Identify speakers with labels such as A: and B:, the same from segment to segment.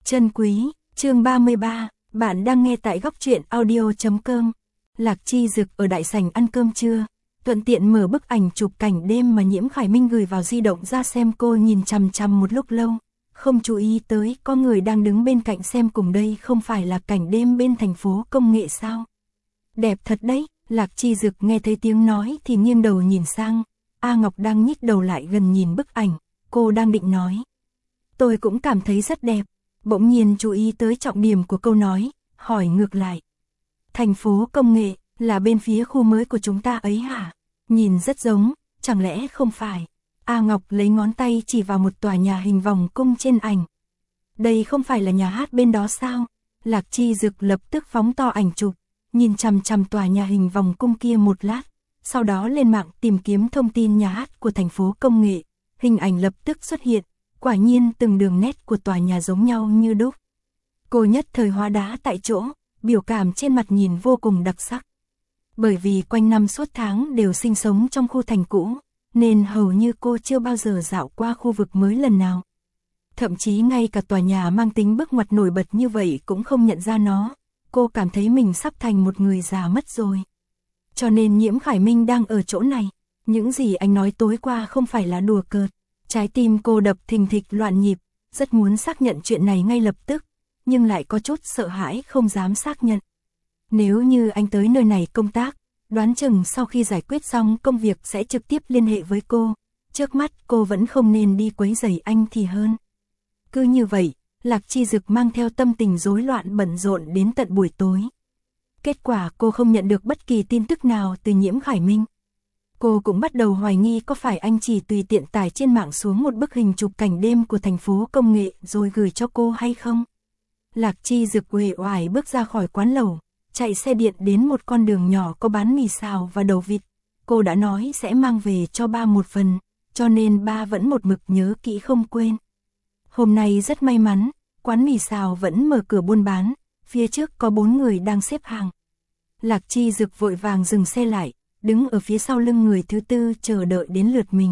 A: Chân quý, chương 33, bạn đang nghe tại góc truyện audio.com. Lạc Chi Dực ở đại sảnh ăn cơm trưa, thuận tiện mở bức ảnh chụp cảnh đêm mà Nhiễm Khải Minh gửi vào di động ra xem. Cô nhìn chằm chằm một lúc lâu, không chú ý tới có người đang đứng bên cạnh xem cùng. Đây không phải là cảnh đêm bên thành phố công nghệ sao? Đẹp thật đấy. Lạc Chi Dực nghe thấy tiếng nói thì nghiêng đầu nhìn sang. A Ngọc đang nhích đầu lại gần nhìn bức ảnh, cô đang định nói: tôi cũng cảm thấy rất đẹp. Bỗng nhiên chú ý tới trọng điểm của câu nói, hỏi ngược lại: thành phố công nghệ là bên phía khu mới của chúng ta ấy hả? Nhìn rất giống, chẳng lẽ không phải? A Ngọc lấy ngón tay chỉ vào một tòa nhà hình vòng cung trên ảnh. Đây không phải là nhà hát bên đó sao? Lạc Chi Dực lập tức phóng to ảnh chụp, nhìn chằm chằm tòa nhà hình vòng cung kia một lát, sau đó lên mạng tìm kiếm thông tin nhà hát của thành phố công nghệ. Hình ảnh lập tức xuất hiện, quả nhiên từng đường nét của tòa nhà giống nhau như đúc. Cô nhất thời hóa đá tại chỗ, biểu cảm trên mặt nhìn vô cùng đặc sắc. Bởi vì quanh năm suốt tháng đều sinh sống trong khu thành cũ, nên hầu như cô chưa bao giờ dạo qua khu vực mới lần nào. Thậm chí ngay cả tòa nhà mang tính bước ngoặt nổi bật như vậy cũng không nhận ra nó. Cô cảm thấy mình sắp thành một người già mất rồi. Cho nên Nhiễm Khải Minh đang ở chỗ này. Những gì anh nói tối qua không phải là đùa cợt. Trái tim cô đập thình thịch loạn nhịp, rất muốn xác nhận chuyện này ngay lập tức, nhưng lại có chút sợ hãi không dám xác nhận. Nếu như anh tới nơi này công tác, đoán chừng sau khi giải quyết xong công việc sẽ trực tiếp liên hệ với cô. Trước mắt cô vẫn không nên đi quấy rầy anh thì hơn. Cứ như vậy, Lạc Chi Dực mang theo tâm tình rối loạn bận rộn đến tận buổi tối. Kết quả cô không nhận được bất kỳ tin tức nào từ Nhiễm Khải Minh. Cô cũng bắt đầu hoài nghi có phải anh chỉ tùy tiện tải trên mạng xuống một bức hình chụp cảnh đêm của thành phố công nghệ rồi gửi cho cô hay không. Lạc Chi Dực uể oải bước ra khỏi quán lẩu, chạy xe điện đến một con đường nhỏ có bán mì xào và đầu vịt. Cô đã nói sẽ mang về cho ba một phần, cho nên ba vẫn một mực nhớ kỹ không quên. Hôm nay rất may mắn, quán mì xào vẫn mở cửa buôn bán, phía trước có 4 người đang xếp hàng. Lạc Chi Dực vội vàng dừng xe lại, đứng ở phía sau lưng người thứ tư chờ đợi đến lượt mình.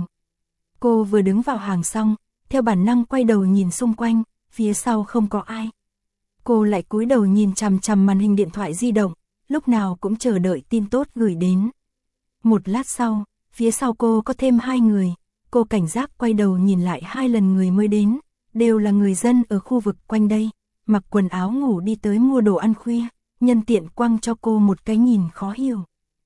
A: Cô vừa đứng vào hàng xong, theo bản năng quay đầu nhìn xung quanh, phía sau không có ai. Cô lại cúi đầu nhìn chằm chằm màn hình điện thoại di động, lúc nào cũng chờ đợi tin tốt gửi đến. Một lát sau, phía sau cô có thêm 2 người, cô cảnh giác quay đầu nhìn lại 2 lần. Người mới đến, đều là người dân ở khu vực quanh đây, mặc quần áo ngủ đi tới mua đồ ăn khuya, nhân tiện quăng cho cô một cái nhìn khó hiểu.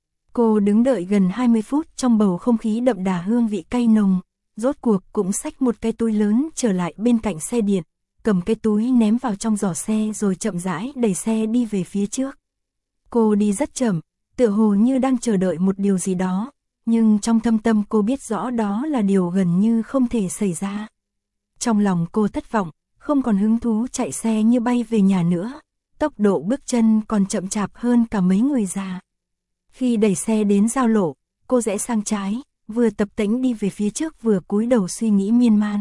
A: Cô đứng đợi gần 20 phút trong bầu không khí đậm đà hương vị cay nồng, rốt cuộc cũng xách một cái túi lớn trở lại bên cạnh xe điện, cầm cái túi ném vào trong giỏ xe rồi chậm rãi đẩy xe đi về phía trước. Cô đi rất chậm, tựa hồ như đang chờ đợi một điều gì đó, nhưng trong thâm tâm cô biết rõ đó là điều gần như không thể xảy ra. Trong lòng cô thất vọng, không còn hứng thú chạy xe như bay về nhà nữa, tốc độ bước chân còn chậm chạp hơn cả mấy người già. Khi đẩy xe đến giao lộ, cô rẽ sang trái, vừa tập tễnh đi về phía trước vừa cúi đầu suy nghĩ miên man.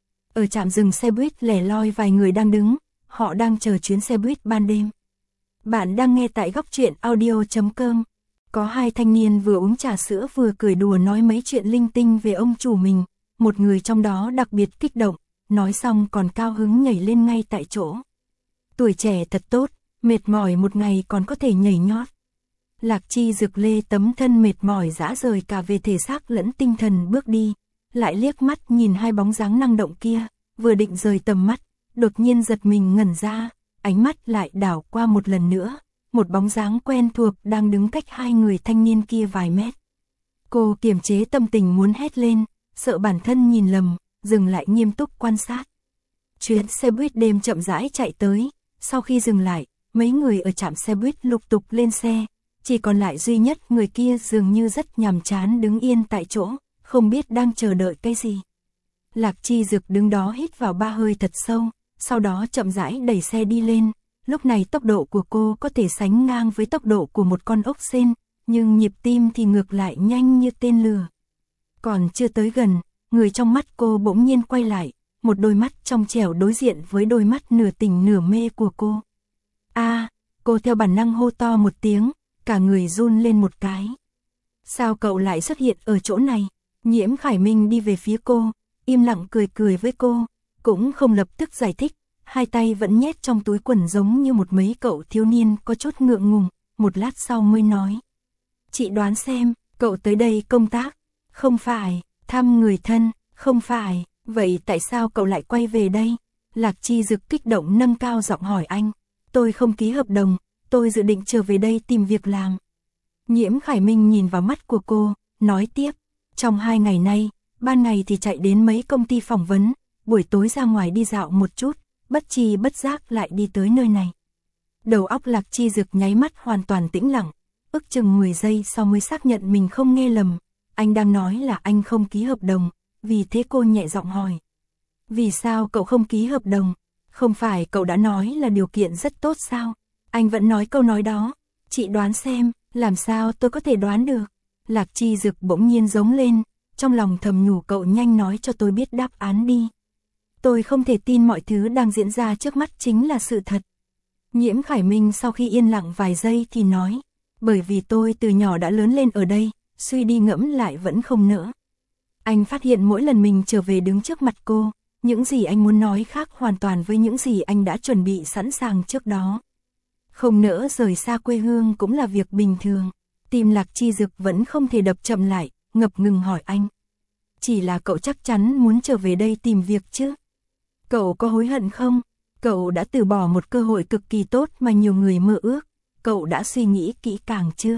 A: Ở trạm dừng xe buýt lẻ loi vài người đang đứng, họ đang chờ chuyến xe buýt ban đêm. Bạn đang nghe tại góc truyện audio.com. Có 2 thanh niên vừa uống trà sữa vừa cười đùa nói mấy chuyện linh tinh về ông chủ mình. Một người trong đó đặc biệt kích động, nói xong còn cao hứng nhảy lên ngay tại chỗ. Tuổi trẻ thật tốt, mệt mỏi một ngày còn có thể nhảy nhót. Lạc Chi Dực lê tấm thân mệt mỏi rã rời cả về thể xác lẫn tinh thần bước đi, lại liếc mắt nhìn 2 bóng dáng năng động kia, vừa định rời tầm mắt, đột nhiên giật mình ngẩn ra, ánh mắt lại đảo qua một lần nữa, một bóng dáng quen thuộc đang đứng cách 2 người thanh niên kia vài mét. Cô kiềm chế tâm tình muốn hét lên, sợ bản thân nhìn lầm, dừng lại nghiêm túc quan sát. Chuyến xe buýt đêm chậm rãi chạy tới, sau khi dừng lại, mấy người ở trạm xe buýt lục tục lên xe, chỉ còn lại duy nhất người kia dường như rất nhàm chán đứng yên tại chỗ, không biết đang chờ đợi cái gì. Lạc Chi Dực đứng đó hít vào 3 hơi thật sâu, sau đó chậm rãi đẩy xe đi lên. Lúc này tốc độ của cô có thể sánh ngang với tốc độ của một con ốc sên, nhưng nhịp tim thì ngược lại nhanh như tên lửa. Còn chưa tới gần, người trong mắt cô bỗng nhiên quay lại, một đôi mắt trong trẻo đối diện với đôi mắt nửa tỉnh nửa mê của cô. Cô theo bản năng hô to một tiếng, cả người run lên một cái. Sao cậu lại xuất hiện ở chỗ này? Nhiễm Khải Minh đi về phía cô, im lặng cười cười với cô, cũng không lập tức giải thích, hai tay vẫn nhét trong túi quần giống như một mấy cậu thiếu niên có chút ngượng ngùng, một lát sau mới nói. Chị đoán xem, cậu tới đây công tác? Không phải, thăm người thân, không phải, vậy tại sao cậu lại quay về đây? Lạc Chi Dực kích động nâng cao giọng hỏi anh. Tôi không ký hợp đồng, tôi dự định trở về đây tìm việc làm. Nhiễm Khải Minh nhìn vào mắt của cô, nói tiếp. Trong 2 ngày nay, ban ngày thì chạy đến mấy công ty phỏng vấn, buổi tối ra ngoài đi dạo một chút, bất tri bất giác lại đi tới nơi này. Đầu óc Lạc Chi Dực nháy mắt hoàn toàn tĩnh lặng, ước chừng 10 giây sau mới xác nhận mình không nghe lầm. Anh đang nói là anh không ký hợp đồng, vì thế cô nhẹ giọng hỏi. Vì sao cậu không ký hợp đồng? Không phải cậu đã nói là điều kiện rất tốt sao? Anh vẫn nói câu nói đó. Chị đoán xem, làm sao tôi có thể đoán được? Lạc Chi Dực bỗng nhiên giống lên, trong lòng thầm nhủ cậu nhanh nói cho tôi biết đáp án đi. Tôi không thể tin mọi thứ đang diễn ra trước mắt chính là sự thật. Nhiễm Khải Minh sau khi yên lặng vài giây thì nói, bởi vì tôi từ nhỏ đã lớn lên ở đây, suy đi ngẫm lại vẫn không nỡ. Anh phát hiện mỗi lần mình trở về đứng trước mặt cô, những gì anh muốn nói khác hoàn toàn với những gì anh đã chuẩn bị sẵn sàng trước đó. Không nỡ rời xa quê hương cũng là việc bình thường. Tim Lạc Chi Dực vẫn không thể đập chậm lại, ngập ngừng hỏi anh. Chỉ là cậu chắc chắn muốn trở về đây tìm việc chứ? Cậu có hối hận không? Cậu đã từ bỏ một cơ hội cực kỳ tốt mà nhiều người mơ ước. Cậu đã suy nghĩ kỹ càng chưa?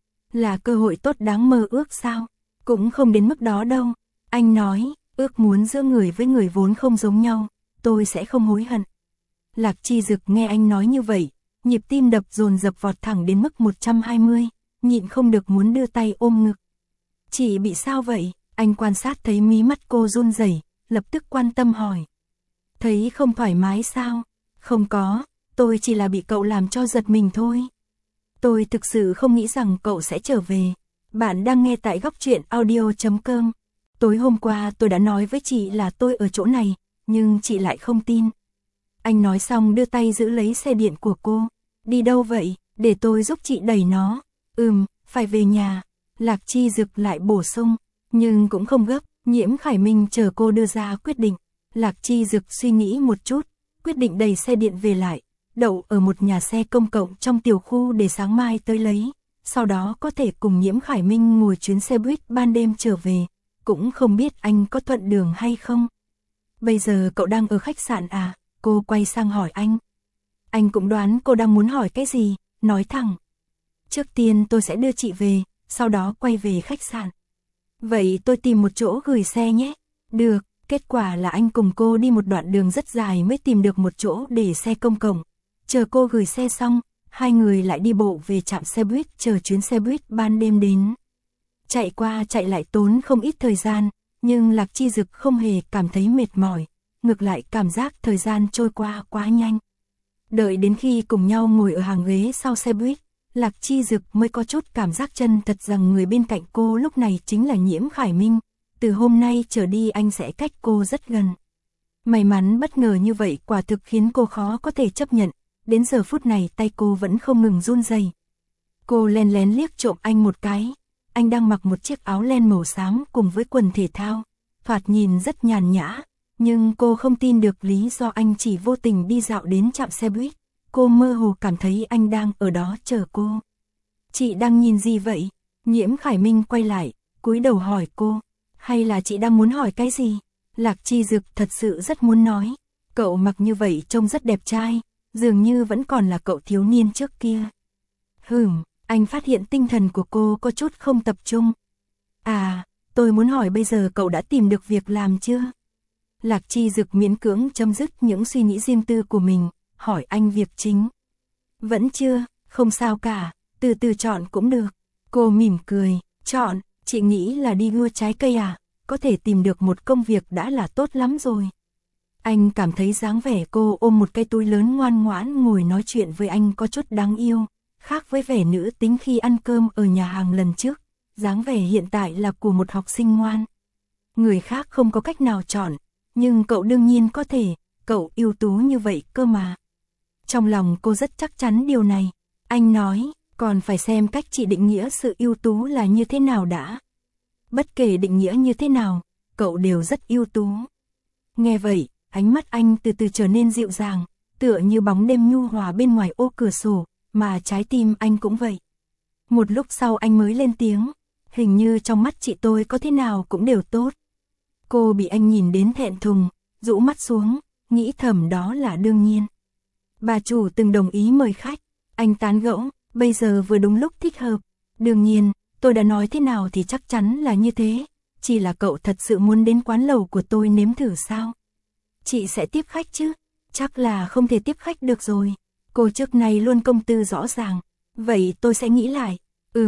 A: Là cơ hội tốt đáng mơ ước sao? Cũng không đến mức đó đâu. Anh nói, ước muốn giữa người với người vốn không giống nhau, tôi sẽ không hối hận. Lạc Chi Dực nghe anh nói như vậy, nhịp tim đập dồn dập vọt thẳng đến mức 120, nhịn không được muốn đưa tay ôm ngực. Chị bị sao vậy? Anh quan sát thấy mí mắt cô run rẩy, lập tức quan tâm hỏi. Thấy không thoải mái sao? Không có, tôi chỉ là bị cậu làm cho giật mình thôi. Tôi thực sự không nghĩ rằng cậu sẽ trở về. Bạn đang nghe tại góc truyện audio.com. Tối hôm qua tôi đã nói với chị là tôi ở chỗ này, nhưng chị lại không tin. Anh nói xong đưa tay giữ lấy xe điện của cô. Đi đâu vậy? Để tôi giúp chị đẩy nó. Phải về nhà. Lạc Chi Dực lại bổ sung, nhưng cũng không gấp. Nhiễm Khải Minh chờ cô đưa ra quyết định. Lạc Chi Dực suy nghĩ một chút, quyết định đẩy xe điện về lại, đậu ở một nhà xe công cộng trong tiểu khu để sáng mai tới lấy. Sau đó có thể cùng Nhiễm Khải Minh ngồi chuyến xe buýt ban đêm trở về. Cũng không biết anh có thuận đường hay không. Bây giờ cậu đang ở khách sạn à? Cô quay sang hỏi anh. Anh cũng đoán cô đang muốn hỏi cái gì, nói thẳng. Trước tiên tôi sẽ đưa chị về, sau đó quay về khách sạn. Vậy tôi tìm một chỗ gửi xe nhé. Được, kết quả là anh cùng cô đi một đoạn đường rất dài mới tìm được một chỗ để xe công cộng. Chờ cô gửi xe xong, hai người lại đi bộ về trạm xe buýt chờ chuyến xe buýt ban đêm đến. Chạy qua chạy lại tốn không ít thời gian, nhưng Lạc Chi Dực không hề cảm thấy mệt mỏi, ngược lại cảm giác thời gian trôi qua quá nhanh. Đợi đến khi cùng nhau ngồi ở hàng ghế sau xe buýt, Lạc Chi Dực mới có chút cảm giác chân thật rằng người bên cạnh cô lúc này chính là Nhiễm Khải Minh. Từ hôm nay trở đi anh sẽ cách cô rất gần. May mắn bất ngờ như vậy quả thực khiến cô khó có thể chấp nhận. Đến giờ phút này tay cô vẫn không ngừng run rẩy. Cô lén lén liếc trộm anh một cái. Anh đang mặc một chiếc áo len màu xám cùng với quần thể thao, thoạt nhìn rất nhàn nhã, nhưng cô không tin được lý do anh chỉ vô tình đi dạo đến trạm xe buýt. Cô mơ hồ cảm thấy anh đang ở đó chờ cô. Chị đang nhìn gì vậy? Nhiễm Khải Minh quay lại, cúi đầu hỏi cô. Hay là chị đang muốn hỏi cái gì? Lạc Chi Dực thật sự rất muốn nói. Cậu mặc như vậy trông rất đẹp trai, dường như vẫn còn là cậu thiếu niên trước kia. Anh phát hiện tinh thần của cô có chút không tập trung. À, tôi muốn hỏi bây giờ cậu đã tìm được việc làm chưa? Lạc Chi Dực miễn cưỡng chấm dứt những suy nghĩ riêng tư của mình, hỏi anh việc chính. Vẫn chưa, không sao cả, từ từ chọn cũng được. Cô mỉm cười, chọn, chị nghĩ là đi mua trái cây à, có thể tìm được một công việc đã là tốt lắm rồi. Anh cảm thấy dáng vẻ cô ôm một cái túi lớn ngoan ngoãn ngồi nói chuyện với anh có chút đáng yêu. Khác với vẻ nữ tính khi ăn cơm ở nhà hàng lần trước, dáng vẻ hiện tại là của một học sinh ngoan. Người khác không có cách nào chọn, nhưng cậu đương nhiên có thể, cậu ưu tú như vậy cơ mà. Trong lòng cô rất chắc chắn điều này. Anh nói, còn phải xem cách chị định nghĩa sự ưu tú là như thế nào đã. Bất kể định nghĩa như thế nào, cậu đều rất ưu tú. Nghe vậy, ánh mắt anh từ từ trở nên dịu dàng, tựa như bóng đêm nhu hòa bên ngoài ô cửa sổ, mà trái tim anh cũng vậy. Một lúc sau anh mới lên tiếng, hình như trong mắt chị tôi có thế nào cũng đều tốt. Cô bị anh nhìn đến thẹn thùng, rũ mắt xuống, nghĩ thầm đó là đương nhiên. Bà chủ từng đồng ý mời khách, anh tán gẫu, bây giờ vừa đúng lúc thích hợp. Đương nhiên, tôi đã nói thế nào thì chắc chắn là như thế, chỉ là cậu thật sự muốn đến quán lẩu của tôi nếm thử sao? Chị sẽ tiếp khách chứ? Chắc là không thể tiếp khách được rồi. Cô trước này luôn công tư rõ ràng. Vậy tôi sẽ nghĩ lại.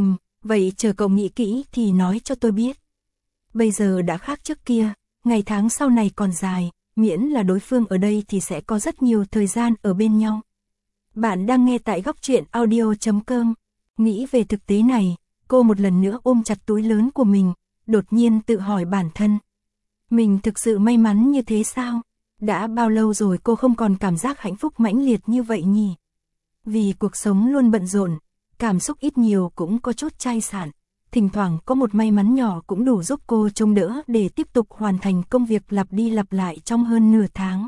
A: Vậy chờ cậu nghĩ kỹ thì nói cho tôi biết. Bây giờ đã khác trước kia, ngày tháng sau này còn dài, miễn là đối phương ở đây thì sẽ có rất nhiều thời gian ở bên nhau. Bạn đang nghe tại góc truyện audio.com. Nghĩ về thực tế này, cô một lần nữa ôm chặt túi lớn của mình, đột nhiên tự hỏi bản thân. Mình thực sự may mắn như thế sao? Đã bao lâu rồi cô không còn cảm giác hạnh phúc mãnh liệt như vậy nhỉ? Vì cuộc sống luôn bận rộn, cảm xúc ít nhiều cũng có chút chai sạn. Thỉnh thoảng có một may mắn nhỏ cũng đủ giúp cô trông đỡ để tiếp tục hoàn thành công việc lặp đi lặp lại trong hơn nửa tháng.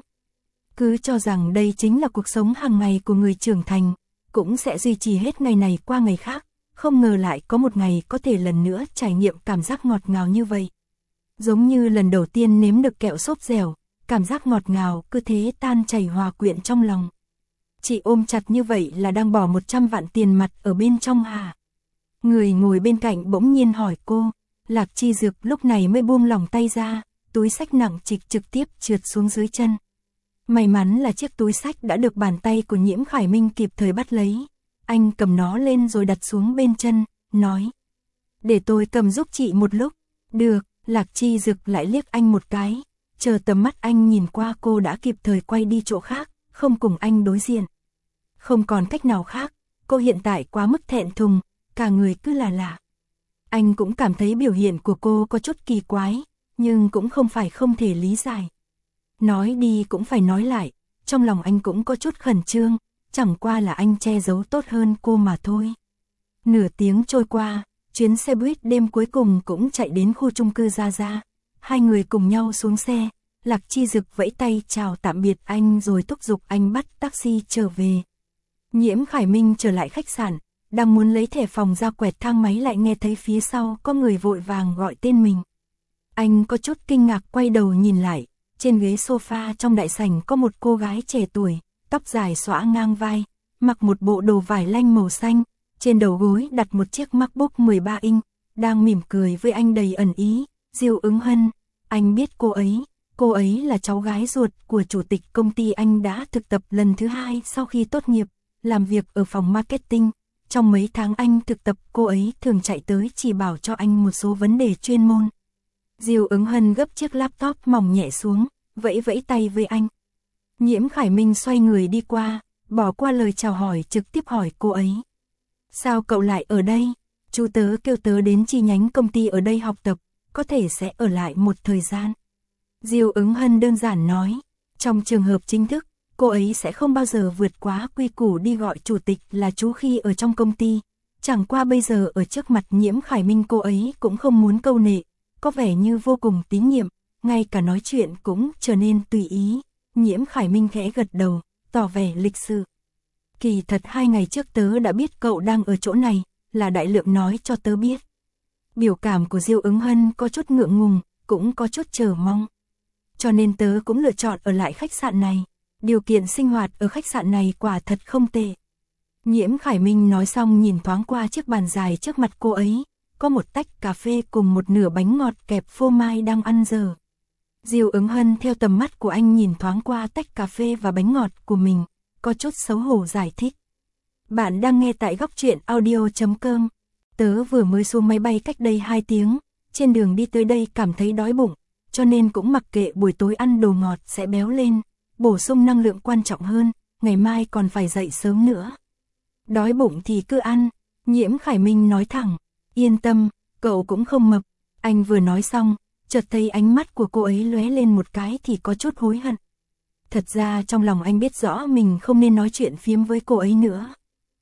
A: Cứ cho rằng đây chính là cuộc sống hàng ngày của người trưởng thành, cũng sẽ duy trì hết ngày này qua ngày khác, không ngờ lại có một ngày có thể lần nữa trải nghiệm cảm giác ngọt ngào như vậy. Giống như lần đầu tiên nếm được kẹo xốp dẻo, cảm giác ngọt ngào cứ thế tan chảy hòa quyện trong lòng. Chị ôm chặt như vậy là đang bỏ 100 vạn tiền mặt ở bên trong hả? Người ngồi bên cạnh bỗng nhiên hỏi cô. Lạc Chi Dược lúc này mới buông lỏng tay ra, túi xách nặng trịch trực tiếp trượt xuống dưới chân. May mắn là chiếc túi xách đã được bàn tay của Nhiễm Khải Minh kịp thời bắt lấy. Anh cầm nó lên rồi đặt xuống bên chân, nói. Để tôi cầm giúp chị một lúc. Được, Lạc Chi Dược lại liếc anh một cái. Chờ tầm mắt anh nhìn qua cô đã kịp thời quay đi chỗ khác, không cùng anh đối diện. Không còn cách nào khác, cô hiện tại quá mức thẹn thùng, cả người cứ là lạ. Anh cũng cảm thấy biểu hiện của cô có chút kỳ quái, nhưng cũng không phải không thể lý giải. Nói đi cũng phải nói lại, trong lòng anh cũng có chút khẩn trương, chẳng qua là anh che giấu tốt hơn cô mà thôi. Nửa tiếng trôi qua, chuyến xe buýt đêm cuối cùng cũng chạy đến khu chung cư Gia Gia. Hai người cùng nhau xuống xe, Lạc Chi Dực vẫy tay chào tạm biệt anh rồi thúc giục anh bắt taxi trở về. Nhiễm Khải Minh trở lại khách sạn, đang muốn lấy thẻ phòng ra quẹt thang máy lại nghe thấy phía sau có người vội vàng gọi tên mình. Anh có chút kinh ngạc quay đầu nhìn lại, trên ghế sofa trong đại sảnh có một cô gái trẻ tuổi, tóc dài xõa ngang vai, mặc một bộ đồ vải lanh màu xanh, trên đầu gối đặt một chiếc MacBook 13 inch, đang mỉm cười với anh đầy ẩn ý. Diêu Ứng Hân, anh biết cô ấy là cháu gái ruột của chủ tịch công ty anh đã thực tập lần thứ 2 sau khi tốt nghiệp, làm việc ở phòng marketing. Trong mấy tháng anh thực tập cô ấy thường chạy tới chỉ bảo cho anh một số vấn đề chuyên môn. Diêu Ứng Hân gấp chiếc laptop mỏng nhẹ xuống, vẫy vẫy tay với anh. Nhiễm Khải Minh xoay người đi qua, bỏ qua lời chào hỏi trực tiếp hỏi cô ấy. Sao cậu lại ở đây? Chú tớ kêu tớ đến chi nhánh công ty ở đây học tập, có thể sẽ ở lại một thời gian. Diêu Ứng Hân đơn giản nói, trong trường hợp chính thức, cô ấy sẽ không bao giờ vượt quá quy củ đi gọi chủ tịch là chú khi ở trong công ty. Chẳng qua bây giờ ở trước mặt Nhiễm Khải Minh cô ấy cũng không muốn câu nệ, có vẻ như vô cùng tín nhiệm, ngay cả nói chuyện cũng trở nên tùy ý. Nhiễm Khải Minh khẽ gật đầu, tỏ vẻ lịch sự. Kỳ thật 2 ngày trước tớ đã biết cậu đang ở chỗ này, là Đại Lượng nói cho tớ biết. Biểu cảm của Diêu Ứng Hân có chút ngượng ngùng, cũng có chút chờ mong. Cho nên tớ cũng lựa chọn ở lại khách sạn này. Điều kiện sinh hoạt ở khách sạn này quả thật không tệ. Nhiễm Khải Minh nói xong nhìn thoáng qua chiếc bàn dài trước mặt cô ấy, có một tách cà phê cùng một nửa bánh ngọt kẹp phô mai đang ăn dở. Diêu Ứng Hân theo tầm mắt của anh nhìn thoáng qua tách cà phê và bánh ngọt của mình, có chút xấu hổ giải thích. Bạn đang nghe tại góc truyện audio.com. Tớ vừa mới xuống máy bay cách đây 2 tiếng, trên đường đi tới đây cảm thấy đói bụng, cho nên cũng mặc kệ buổi tối ăn đồ ngọt sẽ béo lên, bổ sung năng lượng quan trọng hơn, ngày mai còn phải dậy sớm nữa. Đói bụng thì cứ ăn, Nhiễm Khải Minh nói thẳng, yên tâm, cậu cũng không mập. Anh vừa nói xong, chợt thấy ánh mắt của cô ấy lóe lên một cái thì có chút hối hận. Thật ra trong lòng anh biết rõ mình không nên nói chuyện phiếm với cô ấy nữa.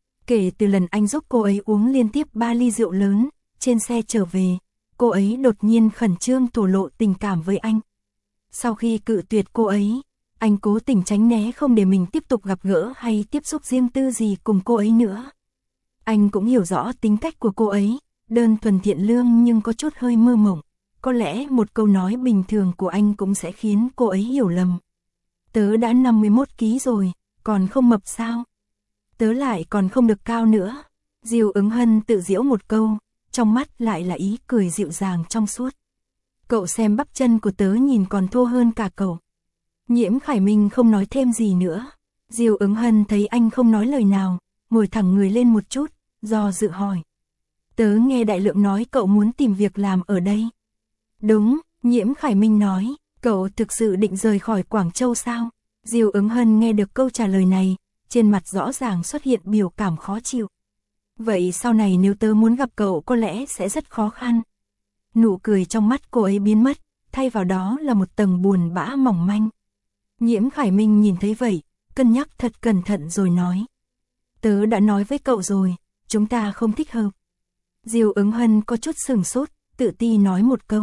A: Kể từ lần anh giúp cô ấy uống liên tiếp 3 ly rượu lớn, trên xe trở về, cô ấy đột nhiên khẩn trương thổ lộ tình cảm với anh. Sau khi cự tuyệt cô ấy, Anh cố tình tránh né không để mình tiếp tục gặp gỡ hay tiếp xúc riêng tư gì cùng cô ấy nữa. Anh cũng hiểu rõ tính cách của cô ấy, đơn thuần thiện lương nhưng có chút hơi mơ mộng. Có lẽ một câu nói bình thường của anh cũng sẽ khiến cô ấy hiểu lầm. Tớ đã 51 kg rồi, còn không mập sao? Tớ lại còn không được cao nữa. Diêu Ứng Hân tự giễu một câu, trong mắt lại là ý cười dịu dàng trong suốt. Cậu xem bắp chân của tớ nhìn còn thô hơn cả cậu. Nhiễm Khải Minh không nói thêm gì nữa. Diêu Ứng Hân thấy anh không nói lời nào, ngồi thẳng người lên một chút, do dự hỏi. Tớ nghe Đại Lượng nói cậu muốn tìm việc làm ở đây. Đúng, Nhiễm Khải Minh nói, cậu thực sự định rời khỏi Quảng Châu sao? Diêu Ứng Hân nghe được câu trả lời này, trên mặt rõ ràng xuất hiện biểu cảm khó chịu. Vậy sau này nếu tớ muốn gặp cậu có lẽ sẽ rất khó khăn. Nụ cười trong mắt cô ấy biến mất, thay vào đó là một tầng buồn bã mỏng manh. Nhiễm Khải Minh nhìn thấy vậy, cân nhắc thật cẩn thận rồi nói. Tớ đã nói với cậu rồi, chúng ta không thích hợp. Diêu Ứng Hân có chút sừng sốt, tự ti nói một câu.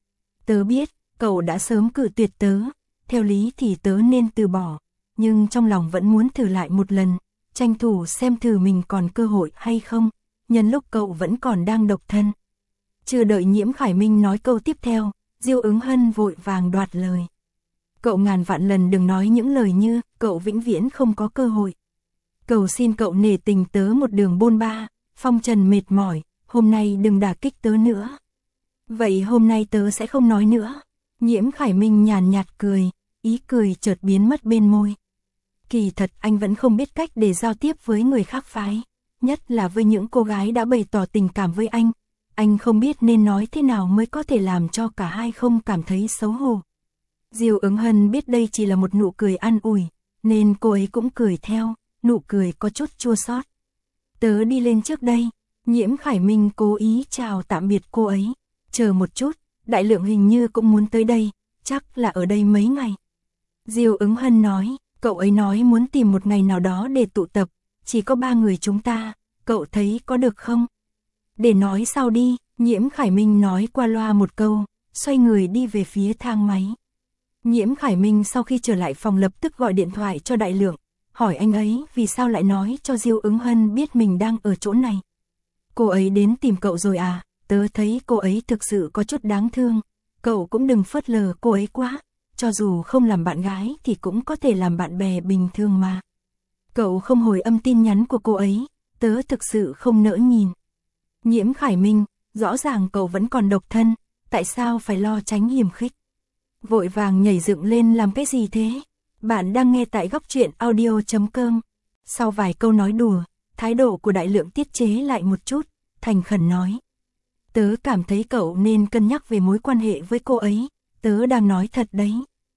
A: Tớ biết, cậu đã sớm cự tuyệt tớ, theo lý thì tớ nên từ bỏ, nhưng trong lòng vẫn muốn thử lại một lần, tranh thủ xem thử mình còn cơ hội hay không, nhân lúc cậu vẫn còn đang độc thân. Chưa đợi Nhiễm Khải Minh nói câu tiếp theo, Diêu Ứng Hân vội vàng đoạt lời. Cậu ngàn vạn lần đừng nói những lời như, cậu vĩnh viễn không có cơ hội. Cầu xin cậu nể tình tớ một đường bôn ba, phong trần mệt mỏi, hôm nay đừng đả kích tớ nữa. Vậy hôm nay tớ sẽ không nói nữa. Nhiễm Khải Minh nhàn nhạt cười, ý cười chợt biến mất bên môi. Kỳ thật anh vẫn không biết cách để giao tiếp với người khác phái, nhất là với những cô gái đã bày tỏ tình cảm với anh. Anh không biết nên nói thế nào mới có thể làm cho cả hai không cảm thấy xấu hổ. Diêu Ứng Hân biết đây chỉ là một nụ cười an ủi, nên cô ấy cũng cười theo, nụ cười có chút chua xót. Tớ đi lên trước đây. Nhiễm Khải Minh cố ý chào tạm biệt cô ấy. Chờ một chút, Đại Lượng hình như cũng muốn tới đây, chắc là ở đây mấy ngày. Diêu Ứng Hân nói, cậu ấy nói muốn tìm một ngày nào đó để tụ tập, chỉ có 3 người chúng ta, cậu thấy có được không? Để nói sau đi, Nhiễm Khải Minh nói qua loa một câu, xoay người đi về phía thang máy. Nhiễm Khải Minh sau khi trở lại phòng lập tức gọi điện thoại cho Đại Lượng, hỏi anh ấy vì sao lại nói cho Diêu Ứng Hân biết mình đang ở chỗ này. Cô ấy đến tìm cậu rồi à? Tớ thấy cô ấy thực sự có chút đáng thương, cậu cũng đừng phớt lờ cô ấy quá, cho dù không làm bạn gái thì cũng có thể làm bạn bè bình thường mà. Cậu không hồi âm tin nhắn của cô ấy, tớ thực sự không nỡ nhìn. Nhiễm Khải Minh, rõ ràng cậu vẫn còn độc thân, tại sao phải lo tránh hiềm khích? Vội vàng nhảy dựng lên làm cái gì thế? Bạn đang nghe tại góc truyện audio.com. Sau vài câu nói đùa, thái độ của Đại Lượng tiết chế lại một chút, thành khẩn nói. Tớ cảm thấy cậu nên cân nhắc về mối quan hệ với cô ấy, tớ đang nói thật đấy.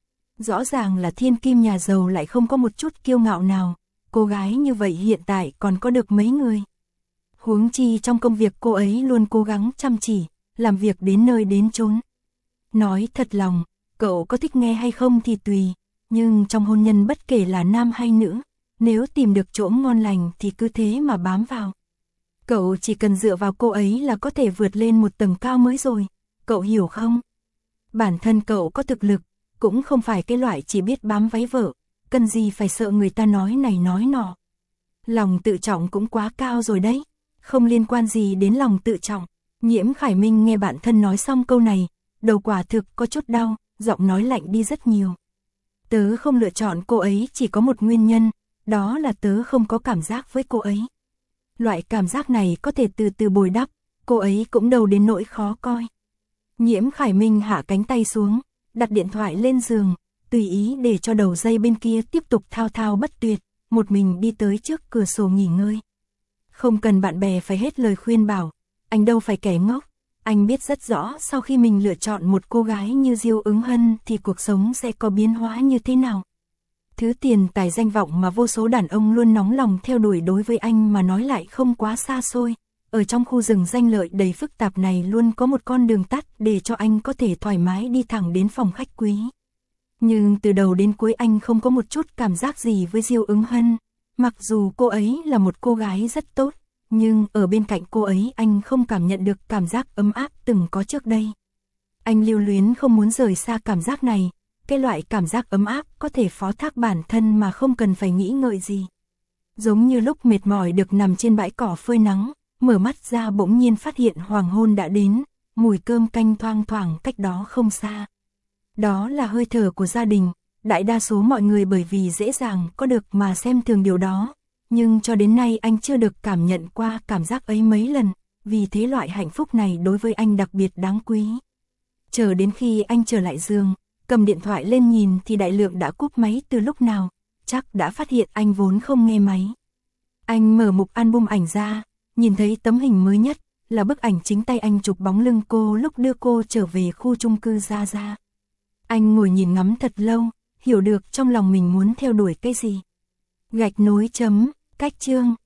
A: Rõ ràng là thiên kim nhà giàu lại không có một chút kiêu ngạo nào, cô gái như vậy hiện tại còn có được mấy người. Huống chi trong công việc cô ấy luôn cố gắng chăm chỉ, làm việc đến nơi đến chốn. Nói thật lòng, cậu có thích nghe hay không thì tùy, nhưng trong hôn nhân bất kể là nam hay nữ, nếu tìm được chỗ ngon lành thì cứ thế mà bám vào. Cậu chỉ cần dựa vào cô ấy là có thể vượt lên một tầng cao mới rồi, cậu hiểu không? Bản thân cậu có thực lực, cũng không phải cái loại chỉ biết bám váy vợ, cần gì phải sợ người ta nói này nói nọ. Lòng tự trọng cũng quá cao rồi đấy, không liên quan gì đến lòng tự trọng. Nhiễm Khải Minh nghe bạn thân nói xong câu này, đầu quả thực có chút đau, giọng nói lạnh đi rất nhiều. Tớ không lựa chọn cô ấy chỉ có một nguyên nhân, đó là tớ không có cảm giác với cô ấy. Loại cảm giác này có thể từ từ bồi đắp, cô ấy cũng đâu đến nỗi khó coi. Nhiễm Khải Minh hạ cánh tay xuống, đặt điện thoại lên giường, tùy ý để cho đầu dây bên kia tiếp tục thao thao bất tuyệt, một mình đi tới trước cửa sổ nghỉ ngơi. Không cần bạn bè phải hết lời khuyên bảo, anh đâu phải kẻ ngốc, anh biết rất rõ sau khi mình lựa chọn một cô gái như Diêu Ứng Hân thì cuộc sống sẽ có biến hóa như thế nào. Thứ tiền tài danh vọng mà vô số đàn ông luôn nóng lòng theo đuổi đối với anh mà nói lại không quá xa xôi. Ở trong khu rừng danh lợi đầy phức tạp này luôn có một con đường tắt để cho anh có thể thoải mái đi thẳng đến phòng khách quý. Nhưng từ đầu đến cuối anh không có một chút cảm giác gì với Diêu Ứng Hân. Mặc dù cô ấy là một cô gái rất tốt, nhưng ở bên cạnh cô ấy anh không cảm nhận được cảm giác ấm áp từng có trước đây. Anh lưu luyến không muốn rời xa cảm giác này, cái loại cảm giác ấm áp có thể phó thác bản thân mà không cần phải nghĩ ngợi gì. Giống như lúc mệt mỏi được nằm trên bãi cỏ phơi nắng, mở mắt ra bỗng nhiên phát hiện hoàng hôn đã đến, mùi cơm canh thoang thoảng cách đó không xa. Đó là hơi thở của gia đình, đại đa số mọi người bởi vì dễ dàng có được mà xem thường điều đó, nhưng cho đến nay anh chưa được cảm nhận qua cảm giác ấy mấy lần, vì thế loại hạnh phúc này đối với anh đặc biệt đáng quý. Chờ đến khi anh trở lại giường, cầm điện thoại lên nhìn thì Đại Lượng đã cúp máy từ lúc nào, chắc đã phát hiện anh vốn không nghe máy. Anh mở mục album ảnh ra, nhìn thấy tấm hình mới nhất, là bức ảnh chính tay anh chụp bóng lưng cô lúc đưa cô trở về khu chung cư Gia Gia. Anh ngồi nhìn ngắm thật lâu, hiểu được trong lòng mình muốn theo đuổi cái gì. Gạch nối chấm, cách chương.